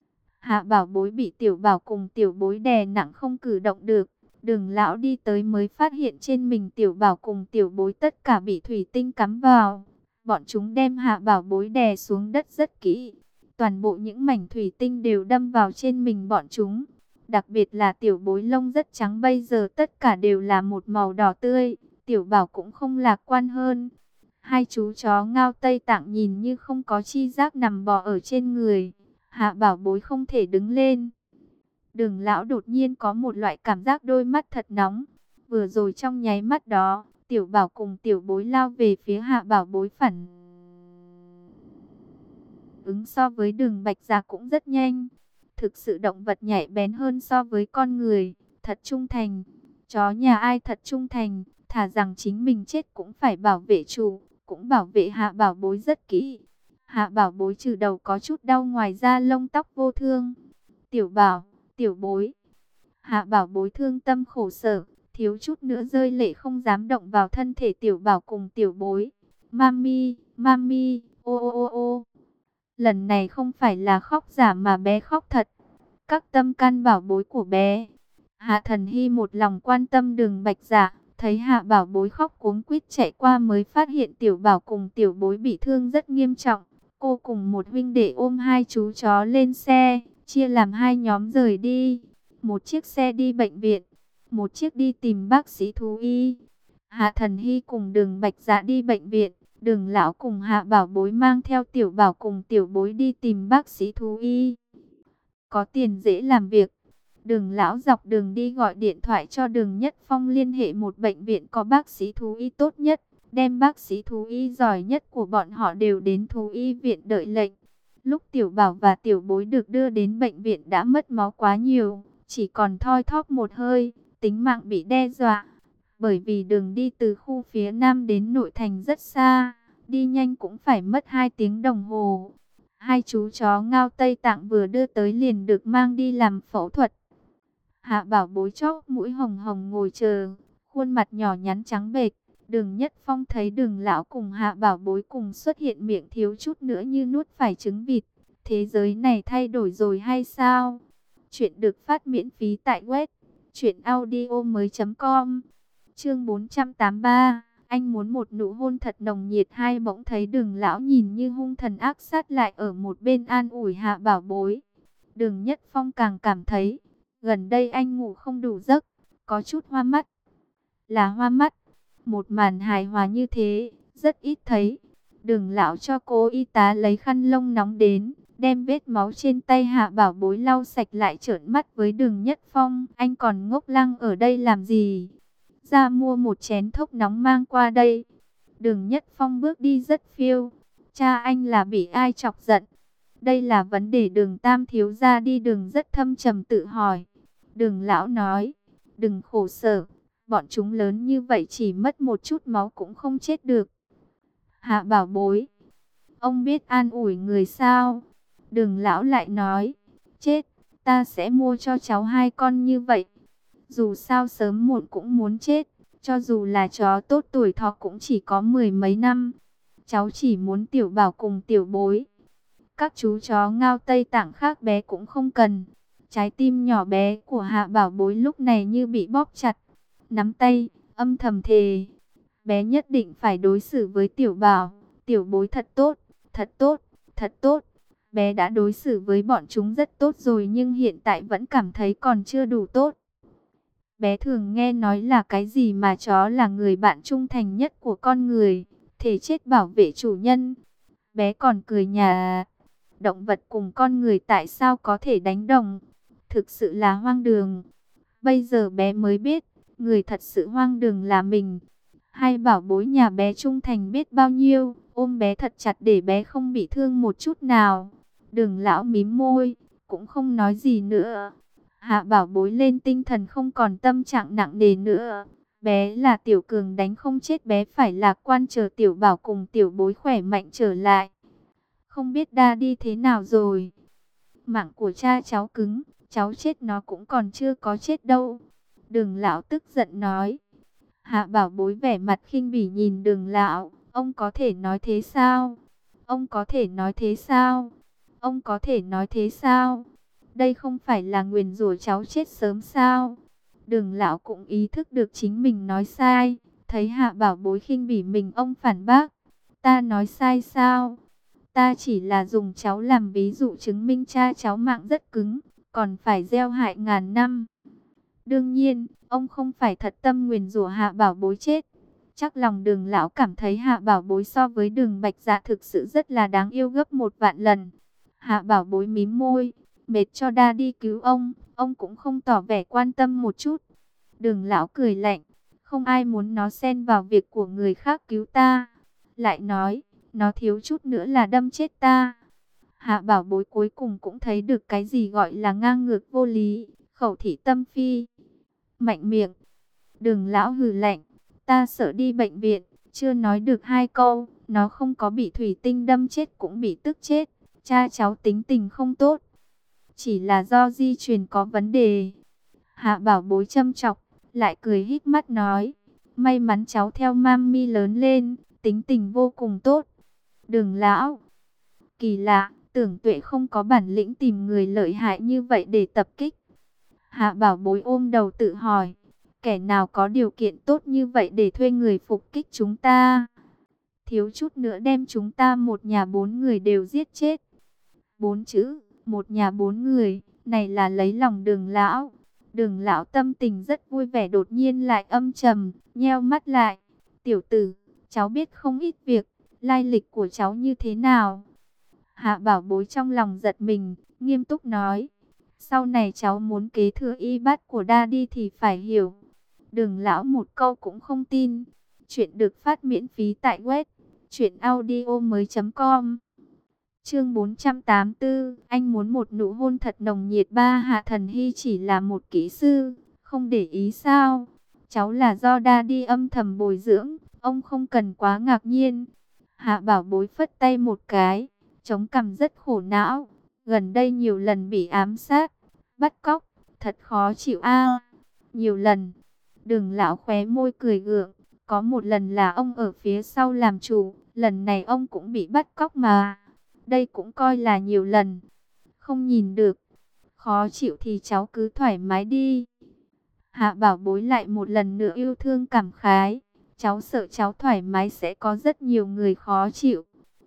Hạ Bảo Bối bị Tiểu Bảo cùng Tiểu Bối đè nặng không cử động được. Đường lão đi tới mới phát hiện trên mình Tiểu Bảo cùng Tiểu Bối tất cả bị thủy tinh cắm vào. Bọn chúng đem Hạ Bảo Bối đè xuống đất rất kỹ. Toàn bộ những mảnh thủy tinh đều đâm vào trên mình bọn chúng. Đặc biệt là Tiểu Bối lông rất trắng, bây giờ tất cả đều là một màu đỏ tươi. Tiểu Bảo cũng không lạc quan hơn. Hai chú chó Ngao Tây Tạng nhìn như không có chi giác nằm bò ở trên người. Hạ Bảo Bối không thể đứng lên. Đường lão đột nhiên có một loại cảm giác đôi mắt thật nóng. Vừa rồi trong nháy mắt đó, Tiểu Bảo cùng Tiểu Bối lao về phía Hạ Bảo Bối, phản ứng so với Đường Bạch Dạ cũng rất nhanh. Thực sự động vật nhạy bén hơn so với con người, thật trung thành. Chó nhà ai thật trung thành, thà rằng chính mình chết cũng phải bảo vệ chủ, cũng bảo vệ Hạ Bảo Bối rất kỹ. Hạ Bảo Bối trừ đầu có chút đau, ngoài ra lông tóc vô thương. Tiểu Bảo, Tiểu Bối. Hạ Bảo Bối thương tâm khổ sở, thiếu chút nữa rơi lệ, không dám động vào thân thể Tiểu Bảo cùng Tiểu Bối. Mami, mami, ô ô ô ô. Lần này không phải là khóc giả mà bé khóc thật. Các tâm can bảo bối của bé. Hạ Thần Hy một lòng quan tâm Đường Bạch Dạ, thấy Hạ Bảo Bối khóc cuống quýt chạy qua mới phát hiện Tiểu Bảo cùng Tiểu Bối bị thương rất nghiêm trọng. Cô cùng một huynh đệ ôm hai chú chó lên xe, chia làm hai nhóm rời đi. Một chiếc xe đi bệnh viện, một chiếc đi tìm bác sĩ thú y. Hạ Thần Hy cùng Đường Bạch Dạ đi bệnh viện, Đường lão cùng Hạ Bảo Bối mang theo Tiểu Bảo cùng Tiểu Bối đi tìm bác sĩ thú y. Có tiền dễ làm việc. Đường lão dọc đường đi gọi điện thoại cho Đường Nhất Phong liên hệ một bệnh viện có bác sĩ thú y tốt nhất, đem bác sĩ thú y giỏi nhất của bọn họ đều đến thú y viện đợi lệnh. Lúc Tiểu Bảo và Tiểu Bối được đưa đến bệnh viện đã mất máu quá nhiều, chỉ còn thoi thóp một hơi, tính mạng bị đe dọa. Bởi vì đường đi từ khu phía Nam đến nội thành rất xa, đi nhanh cũng phải mất 2 tiếng đồng hồ. Hai chú chó Ngao Tây Tạng vừa đưa tới liền được mang đi làm phẫu thuật. Hạ Bảo Bối chóp mũi hồng hồng ngồi chờ, khuôn mặt nhỏ nhắn trắng bệch. Đường Nhất Phong thấy Đường lão cùng Hạ Bảo Bối cùng xuất hiện, miệng thiếu chút nữa như nuốt phải trứng vịt. Thế giới này thay đổi rồi hay sao? Chuyện được phát miễn phí tại web truyệnaudiomoi.com. Chương 483, anh muốn một nụ hôn thật nồng nhiệt. Hai bỗng thấy Đường lão nhìn như hung thần ác sát lại ở một bên an ủi Hạ Bảo Bối. Đường Nhất Phong càng cảm thấy, gần đây anh ngủ không đủ giấc, có chút hoa mắt. Là hoa mắt, một màn hài hòa như thế, rất ít thấy. Đường lão cho cô y tá lấy khăn lông nóng đến, đem vết máu trên tay Hạ Bảo Bối lau sạch lại, trợn mắt với Đường Nhất Phong. Anh còn ngốc lăng ở đây làm gì? Ra mua một chén thốc nóng mang qua đây. Đường Nhất Phong bước đi rất phiêu. Cha anh là bị ai chọc giận? Đây là vấn đề Đường Tam thiếu gia đi đường rất thâm trầm tự hỏi. Đường lão nói, đừng khổ sở, bọn chúng lớn như vậy chỉ mất một chút máu cũng không chết được. Hạ Bảo Bối, ông biết an ủi người sao? Đường lão lại nói, chết, ta sẽ mua cho cháu 2 con như vậy. Dù sao sớm muộn cũng muốn chết, cho dù là chó tốt tuổi thọ cũng chỉ có 10 mấy năm. Cháu chỉ muốn Tiểu Bảo cùng Tiểu Bối. Các chú chó Ngao Tây Tạng khác bé cũng không cần. Trái tim nhỏ bé của Hạ Bảo Bối lúc này như bị bóp chặt. Nắm tay, âm thầm thề. Bé nhất định phải đối xử với Tiểu Bảo, Tiểu Bối thật tốt, thật tốt, thật tốt. Bé đã đối xử với bọn chúng rất tốt rồi nhưng hiện tại vẫn cảm thấy còn chưa đủ tốt. Bé thường nghe nói là cái gì mà chó là người bạn trung thành nhất của con người, thể chết bảo vệ chủ nhân. Bé còn cười nhà, động vật cùng con người tại sao có thể đánh đồng, thực sự là hoang đường. Bây giờ bé mới biết, người thật sự hoang đường là mình. Hai bảo bối nhà bé trung thành biết bao nhiêu, ôm bé thật chặt để bé không bị thương một chút nào. Đường lão mím môi, cũng không nói gì nữa. Hạ Bảo Bối lên tinh thần, không còn tâm trạng nặng nề nữa. Bé là Tiểu Cường đánh không chết, bé phải lạc quan chờ Tiểu Bảo cùng Tiểu Bối khỏe mạnh trở lại. Không biết đa đi thế nào rồi. Mạng của cha cháu cứng, cháu chết nó cũng còn chưa có chết đâu. Đường lão tức giận nói. Hạ Bảo Bối vẻ mặt khinh bỉ nhìn Đường lão. Ông có thể nói thế sao? Ông có thể nói thế sao? Ông có thể nói thế sao? Đây không phải là nguyền rủa cháu chết sớm sao? Đường lão cũng ý thức được chính mình nói sai. Thấy Hạ Bảo Bối khinh bỉ mình, ông phản bác. Ta nói sai sao? Ta chỉ là dùng cháu làm ví dụ chứng minh cha cháu mạng rất cứng, còn phải gieo hại ngàn năm. Đương nhiên, ông không phải thật tâm nguyền rủa Hạ Bảo Bối chết. Chắc lòng Đường lão cảm thấy Hạ Bảo Bối so với Đường Bạch Dạ thực sự rất là đáng yêu gấp 1.000.000 lần. Hạ Bảo Bối mím môi, mệt cho đa đi cứu ông cũng không tỏ vẻ quan tâm một chút. Đường lão cười lạnh, không ai muốn nó xen vào việc của người khác cứu ta. Lại nói, nó thiếu chút nữa là đâm chết ta. Hạ Bảo Bối cuối cùng cũng thấy được cái gì gọi là ngang ngược vô lý, khẩu thị tâm phi. Mạnh miệng. Đường lão hừ lạnh, ta sợ đi bệnh viện, chưa nói được 2 câu, nó không có bị thủy tinh đâm chết cũng bị tức chết. Cha cháu tính tình không tốt, chỉ là do di truyền có vấn đề. Hạ Bảo Bối châm chọc, lại cười híp mắt nói, may mắn cháu theo mami lớn lên, tính tình vô cùng tốt. Đường lão, kỳ lạ, Tưởng Tuệ không có bản lĩnh tìm người lợi hại như vậy để tập kích. Hạ Bảo Bối ôm đầu tự hỏi, kẻ nào có điều kiện tốt như vậy để thuê người phục kích chúng ta? Thiếu chút nữa đem chúng ta một nhà 4 người đều giết chết. 4 chữ, một nhà 4 người, này là lấy lòng Đường lão. Đường lão tâm tình rất vui vẻ, đột nhiên lại âm trầm, nheo mắt lại. Tiểu tử, cháu biết không ít việc, lai lịch của cháu như thế nào? Hạ Bảo Bối trong lòng giật mình, nghiêm túc nói. Sau này cháu muốn kế thừa y bát của Daddy thì phải hiểu. Đường lão một câu cũng không tin. Chuyện được phát miễn phí tại web truyệnaudiomoi.com. Chương 484, anh muốn một nụ hôn thật nồng nhiệt. Ba, Hạ Thần Hy chỉ là một kỹ sư, không để ý sao? Cháu là do Daddy âm thầm bồi dưỡng, ông không cần quá ngạc nhiên. Hạ Bảo Bối phất tay một cái, chống cằm rất khổ não. Gần đây nhiều lần bị ám sát, bắt cóc, thật khó chịu a. Nhiều lần. Đường lão khóe môi cười gượng, có một lần là ông ở phía sau làm chủ, lần này ông cũng bị bắt cóc mà. Đây cũng coi là nhiều lần. Không nhìn được. Khó chịu thì cháu cứ thoải mái đi. Hạ Bảo Bối lại một lần nữa yêu thương cảm khái. Cháu sợ cháu thoải mái sẽ có rất nhiều người khó chịu.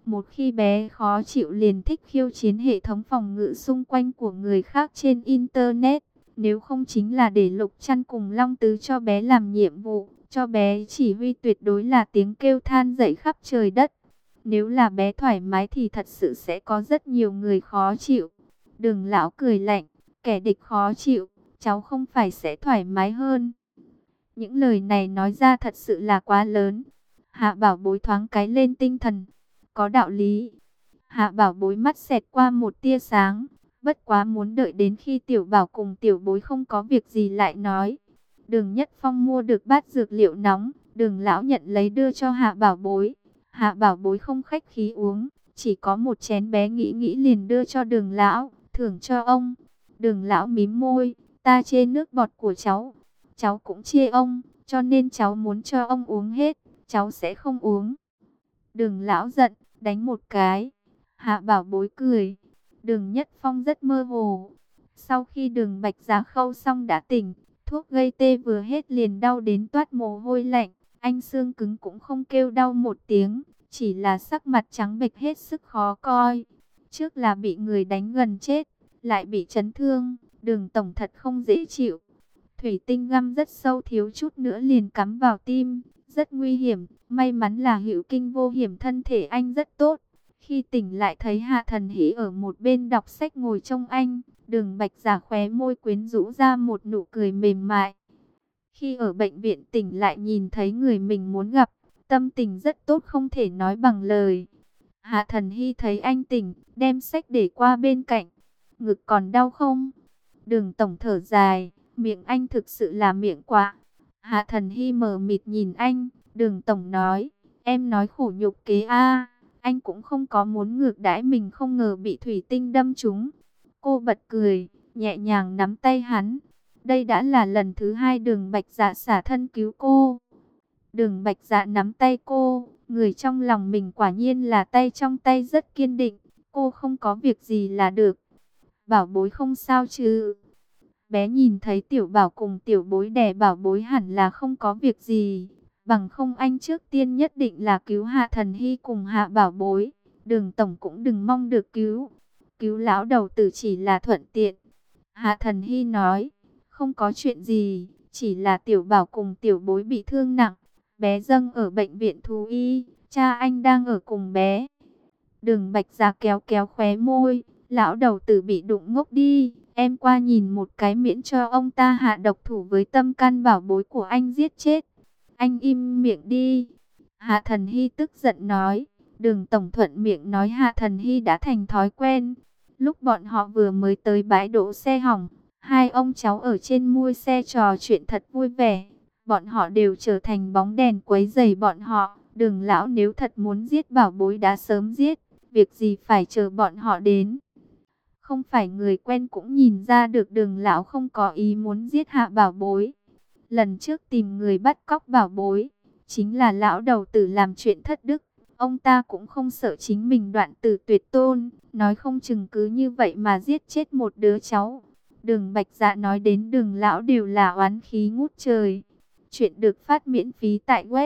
Một khi bé khó chịu liền thích khiêu chiến hệ thống phòng ngự xung quanh của người khác trên Internet. Nếu không chính là để Lục Trăn cùng Long Tứ cho bé làm nhiệm vụ, cho bé chỉ huy tuyệt đối là tiếng kêu than dậy khắp trời đất. Nếu là bé thoải mái thì thật sự sẽ có rất nhiều người khó chịu. Đường lão cười lạnh, kẻ địch khó chịu, cháu không phải sẽ thoải mái hơn. Những lời này nói ra thật sự là quá lớn. Hạ Bảo Bối thoáng cái lên tinh thần. Có đạo lý. Hạ Bảo Bối mắt xẹt qua một tia sáng. Bất quá muốn đợi đến khi Tiểu Bảo cùng Tiểu Bối không có việc gì lại nói. Đường Nhất Phong mua được bát dược liệu nóng. Đường lão nhận lấy đưa cho Hạ Bảo Bối. Hạ Bảo Bối không khách khí uống. Chỉ có một chén bé nghĩ nghĩ liền đưa cho đường lão. Thưởng cho ông. Đường lão mím môi. Ta chê nước bọt của cháu. Cháu cũng chê ông. Cho nên cháu muốn cho ông uống hết. Cháu sẽ không uống. Đường lão giận, đánh một cái. Hạ Bảo Bối cười. Đường Nhất Phong rất mơ hồ. Sau khi đường Bạch Giá khâu xong đã tỉnh, thuốc gây tê vừa hết liền đau đến toát mồ hôi lạnh. Anh xương cứng cũng không kêu đau một tiếng, chỉ là sắc mặt trắng bệch hết sức khó coi. Trước là bị người đánh gần chết, lại bị chấn thương, đường tổng thật không dễ chịu. Thủy tinh găm rất sâu, thiếu chút nữa liền cắm vào tim, rất nguy hiểm. May mắn là hữu kinh vô hiểm, thân thể anh rất tốt. Khi tỉnh lại thấy Hạ Thần Hỷ ở một bên đọc sách ngồi trông anh, đường Bạch Giả khóe môi quyến rũ ra một nụ cười mềm mại. Khi ở bệnh viện tỉnh lại nhìn thấy người mình muốn gặp, tâm tình rất tốt không thể nói bằng lời. Hạ Thần Hy thấy anh tỉnh, đem sách để qua bên cạnh. Ngực còn đau không? Đường tổng thở dài, miệng anh thực sự là miệng quá. Hạ Thần Hy mờ mịt nhìn anh, đường tổng nói, em nói khổ nhục kế a. Anh cũng không có muốn ngược đãi mình, không ngờ bị thủy tinh đâm trúng. Cô bật cười, nhẹ nhàng nắm tay hắn. Đây đã là lần thứ hai đường Bạch Dạ xả thân cứu cô. Đường Bạch Dạ nắm tay cô, người trong lòng mình quả nhiên là tay trong tay rất kiên định. Cô không có việc gì là được. Bảo Bối không sao chứ? Bé nhìn thấy Tiểu Bảo cùng Tiểu Bối đè Bảo Bối hẳn là không có việc gì. Bằng không anh trước tiên nhất định là cứu Hạ Thần Hy cùng Hạ Bảo Bối. Đường tổng cũng đừng mong được cứu. Cứu lão đầu tử chỉ là thuận tiện. Hạ Thần Hy nói, không có chuyện gì, chỉ là Tiểu Bảo cùng Tiểu Bối bị thương nặng. Bé dâng ở bệnh viện thú y, cha anh đang ở cùng bé. Đường Bạch Gia kéo kéo khóe môi, lão đầu tử bị đụng ngốc đi. Em qua nhìn một cái miễn cho ông ta hạ độc thủ với tâm can Bảo Bối của anh giết chết. Anh im miệng đi. Hạ Thần Hy tức giận nói. Đường tổng thuận miệng nói Hạ Thần Hy đã thành thói quen. Lúc bọn họ vừa mới tới bãi đỗ xe hỏng, hai ông cháu ở trên mui xe trò chuyện thật vui vẻ. Bọn họ đều trở thành bóng đèn quấy rầy bọn họ. Đường lão nếu thật muốn giết Bảo Bối đã sớm giết. Việc gì phải chờ bọn họ đến. Không phải người quen cũng nhìn ra được đường lão không có ý muốn giết Hạ Bảo Bối. Lần trước tìm người bắt cóc Bảo Bối, chính là lão đầu tử làm chuyện thất đức. Ông ta cũng không sợ chính mình đoạn tử tuyệt tôn, nói không chừng cứ như vậy mà giết chết một đứa cháu. Đường Bạch Dạ nói đến đường lão đều là oán khí ngút trời. Chuyện được phát miễn phí tại web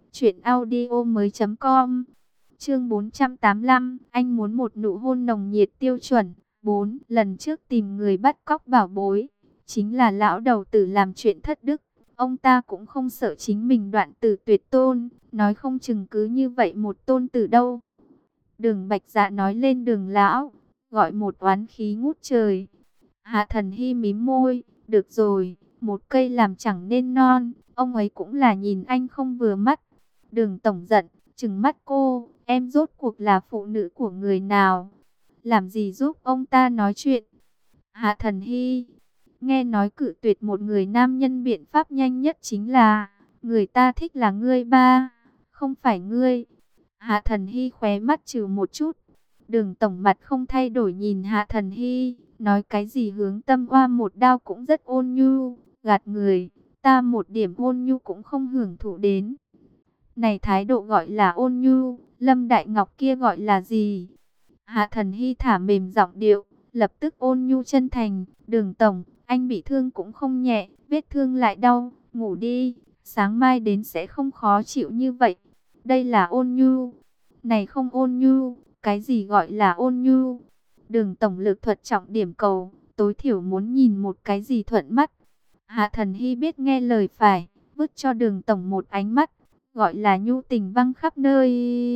truyệnaudiomoi.com. Chương 485, anh muốn một nụ hôn nồng nhiệt tiêu chuẩn. 4. Lần trước tìm người bắt cóc Bảo Bối, chính là lão đầu tử làm chuyện thất đức. Ông ta cũng không sợ chính mình đoạn tử tuyệt tôn, nói không chừng cứ như vậy một tôn tử đâu. Đường Bạch Dạ nói lên đường lão, gọi một oán khí ngút trời. Hạ Thần Hy mím môi, được rồi, một cây làm chẳng nên non, ông ấy cũng là nhìn anh không vừa mắt. Đường tổng giận, trừng mắt cô, em rốt cuộc là phụ nữ của người nào? Làm gì giúp ông ta nói chuyện? Hạ Thần Hy, nghe nói cự tuyệt một người nam nhân biện pháp nhanh nhất chính là, người ta thích là ngươi ba, không phải ngươi. Hạ Thần Hy khóe mắt trừ một chút. Đường tổng mặt không thay đổi nhìn Hạ Thần Hy, nói cái gì hướng tâm oa một đao cũng rất ôn nhu, gạt người, ta một điểm ôn nhu cũng không hưởng thụ đến. Này thái độ gọi là ôn nhu, Lâm Đại Ngọc kia gọi là gì? Hạ Thần Hy thả mềm giọng điệu, lập tức ôn nhu chân thành, đường tổng, anh bị thương cũng không nhẹ, vết thương lại đau, ngủ đi, sáng mai đến sẽ không khó chịu như vậy. Đây là ôn nhu. Này không ôn nhu, cái gì gọi là ôn nhu? Đường tổng lực thuật trọng điểm cầu, tối thiểu muốn nhìn một cái gì thuận mắt. Hạ Thần Hy biết nghe lời phải, vứt cho đường tổng một ánh mắt, gọi là nhu tình văng khắp nơi.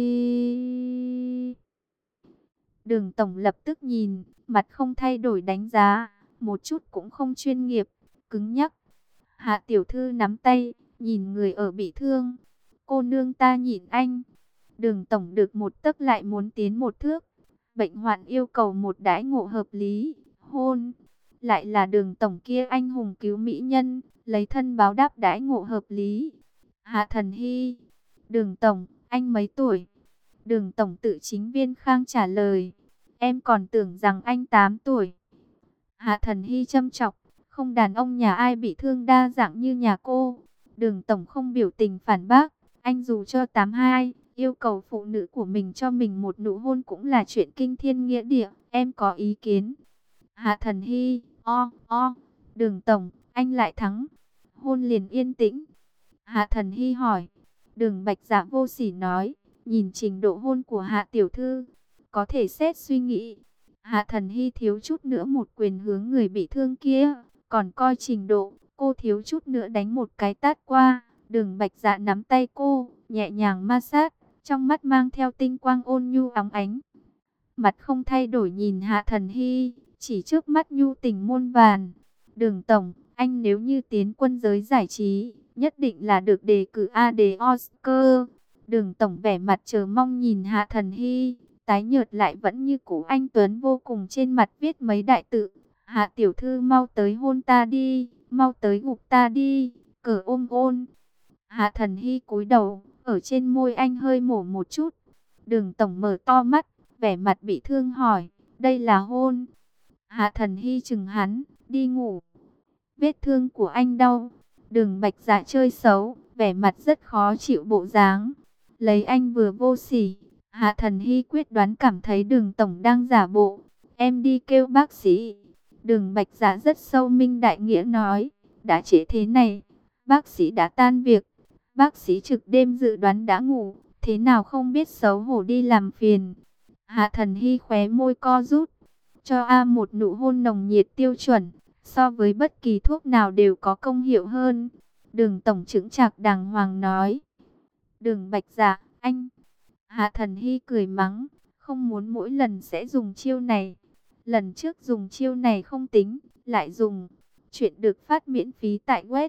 Đường tổng lập tức nhìn, mặt không thay đổi đánh giá, một chút cũng không chuyên nghiệp, cứng nhắc. Hạ tiểu thư nắm tay, nhìn người ở bị thương. Cô nương ta nhìn anh. Đường tổng được một tấc lại muốn tiến một thước. Bệnh hoạn yêu cầu một đãi ngộ hợp lý, hôn. Lại là đường tổng kia anh hùng cứu mỹ nhân, lấy thân báo đáp đãi ngộ hợp lý. Hạ Thần Hy, đường tổng, anh mấy tuổi? Đường tổng tự chính viên khang trả lời, em còn tưởng rằng anh 8 tuổi. Hạ Thần Hy châm chọc, không đàn ông nhà ai bị thương đa dạng như nhà cô. Đường tổng không biểu tình phản bác, anh dù cho 82, yêu cầu phụ nữ của mình cho mình một nụ hôn cũng là chuyện kinh thiên nghĩa địa, em có ý kiến. Hạ Thần Hy, đường tổng, anh lại thắng. Hôn liền yên tĩnh. Hạ Thần Hy hỏi, đường Bạch Dạ vô sỉ nói, nhìn trình độ hôn của Hạ tiểu thư, có thể xét suy nghĩ. Hạ Thần Hy thiếu chút nữa một quyền hướng người bị thương kia, còn coi trình độ, cô thiếu chút nữa đánh một cái tát qua. Đường Bạch Dạ nắm tay cô, nhẹ nhàng ma sát, trong mắt mang theo tinh quang ôn nhu óng ánh. Mặt không thay đổi nhìn Hạ Thần Hy, chỉ trước mắt nhu tình muôn vàn. Đường tổng, anh nếu như tiến quân giới giải trí, nhất định là được đề cử A đề Oscar. Đường tổng vẻ mặt chờ mong nhìn Hạ Thần Hy, tái nhợt lại vẫn như cũ anh tuấn vô cùng, trên mặt viết mấy đại tự. Hạ tiểu thư mau tới hôn ta đi, mau tới gục ta đi, cờ ôm ôn. Hạ Thần Hy cúi đầu, ở trên môi anh hơi mổ một chút. Đường tổng mở to mắt, vẻ mặt bị thương hỏi, đây là hôn? Hạ Thần Hy chừng hắn, đi ngủ. Vết thương của anh đau. Đường Bạch Dạ chơi xấu, vẻ mặt rất khó chịu bộ dáng. Lấy anh vừa vô sỉ. Hạ Thần Hy quyết đoán cảm thấy đường tổng đang giả bộ. Em đi kêu bác sĩ. Đường Bạch Dạ rất sâu minh đại nghĩa nói, đã trễ thế này, bác sĩ đã tan việc. Bác sĩ trực đêm dự đoán đã ngủ, thế nào không biết xấu hổ đi làm phiền. Hạ Thần Hy khóe môi co rút, cho A một nụ hôn nồng nhiệt tiêu chuẩn, so với bất kỳ thuốc nào đều có công hiệu hơn. Đường tổng chững chạc đàng hoàng nói. Đường Bạch Dạ, anh. Hạ Thần Hy cười mắng, không muốn mỗi lần sẽ dùng chiêu này. Lần trước dùng chiêu này không tính, lại dùng. Chuyện được phát miễn phí tại web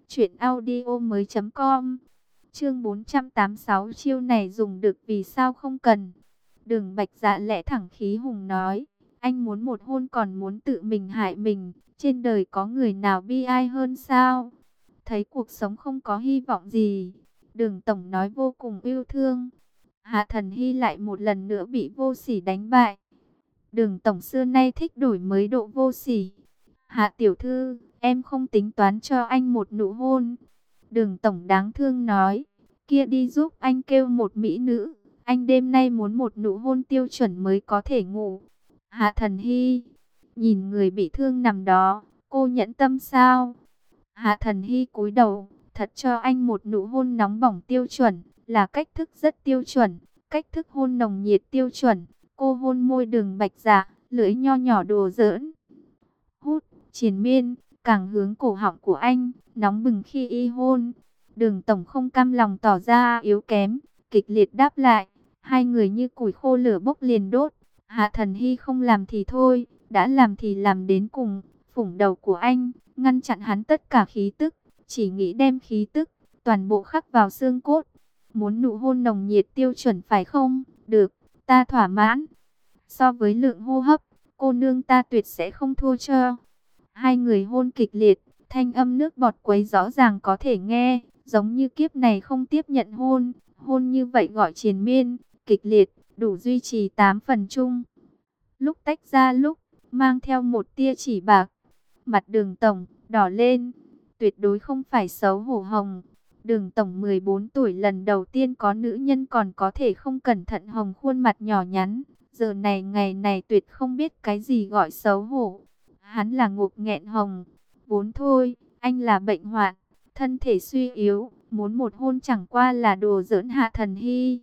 truyệnaudiomoi.com. Chương 486, chiêu này dùng được vì sao không cần. Đường Bạch Dạ lẽ thẳng khí hùng nói, anh muốn một hôn còn muốn tự mình hại mình, trên đời có người nào bi ai hơn sao? Thấy cuộc sống không có hy vọng gì. Đường tổng nói vô cùng yêu thương. Hạ Thần Hy lại một lần nữa bị vô sỉ đánh bại. Đường tổng xưa nay thích đổi mới độ vô sỉ. Hạ tiểu thư, em không tính toán cho anh một nụ hôn. Đường tổng đáng thương nói, kia đi giúp anh kêu một mỹ nữ. Anh đêm nay muốn một nụ hôn tiêu chuẩn mới có thể ngủ. Hạ Thần Hy, nhìn người bị thương nằm đó, cô nhẫn tâm sao? Hạ Thần Hy cúi đầu, thật cho anh một nụ hôn nóng bỏng tiêu chuẩn, là cách thức rất tiêu chuẩn, cách thức hôn nồng nhiệt tiêu chuẩn. Cô hôn môi Đường Bạch Dạ, lưỡi nho nhỏ đùa giỡn. Hút, triền miên, càng hướng cổ họng của anh, nóng bừng khi y hôn. Đường tổng không cam lòng tỏ ra yếu kém, kịch liệt đáp lại. Hai người như củi khô lửa bốc liền đốt. Hạ Thần Hy không làm thì thôi, đã làm thì làm đến cùng. Phủng đầu của anh, ngăn chặn hắn tất cả khí tức, chỉ nghĩ đem khí tức toàn bộ khắc vào xương cốt. Muốn nụ hôn nồng nhiệt tiêu chuẩn phải không? Được, ta thỏa mãn. So với lượng hô hấp, cô nương ta tuyệt sẽ không thua cho. Hai người hôn kịch liệt, thanh âm nước bọt quấy rõ ràng có thể nghe, giống như kiếp này không tiếp nhận hôn. Hôn như vậy gọi triền miên, kịch liệt, đủ duy trì 8 phần chung. Lúc tách ra lúc, mang theo một tia chỉ bạc. Mặt Đường tổng, đỏ lên, tuyệt đối không phải xấu hổ hồng. Đường tổng 14 tuổi lần đầu tiên có nữ nhân còn có thể không cẩn thận hồng khuôn mặt nhỏ nhắn. Giờ này ngày này tuyệt không biết cái gì gọi xấu hổ. Hắn là ngộp nghẹn hồng. Vốn thôi, anh là bệnh hoạn, thân thể suy yếu, muốn một hôn chẳng qua là đồ giỡn. Hạ Thần Hy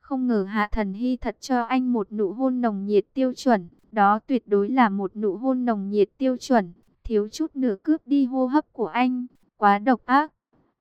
Không ngờ Hạ Thần Hy thật cho anh một nụ hôn nồng nhiệt tiêu chuẩn. Đó tuyệt đối là một nụ hôn nồng nhiệt tiêu chuẩn, thiếu chút nữa cướp đi hô hấp của anh. Quá độc ác.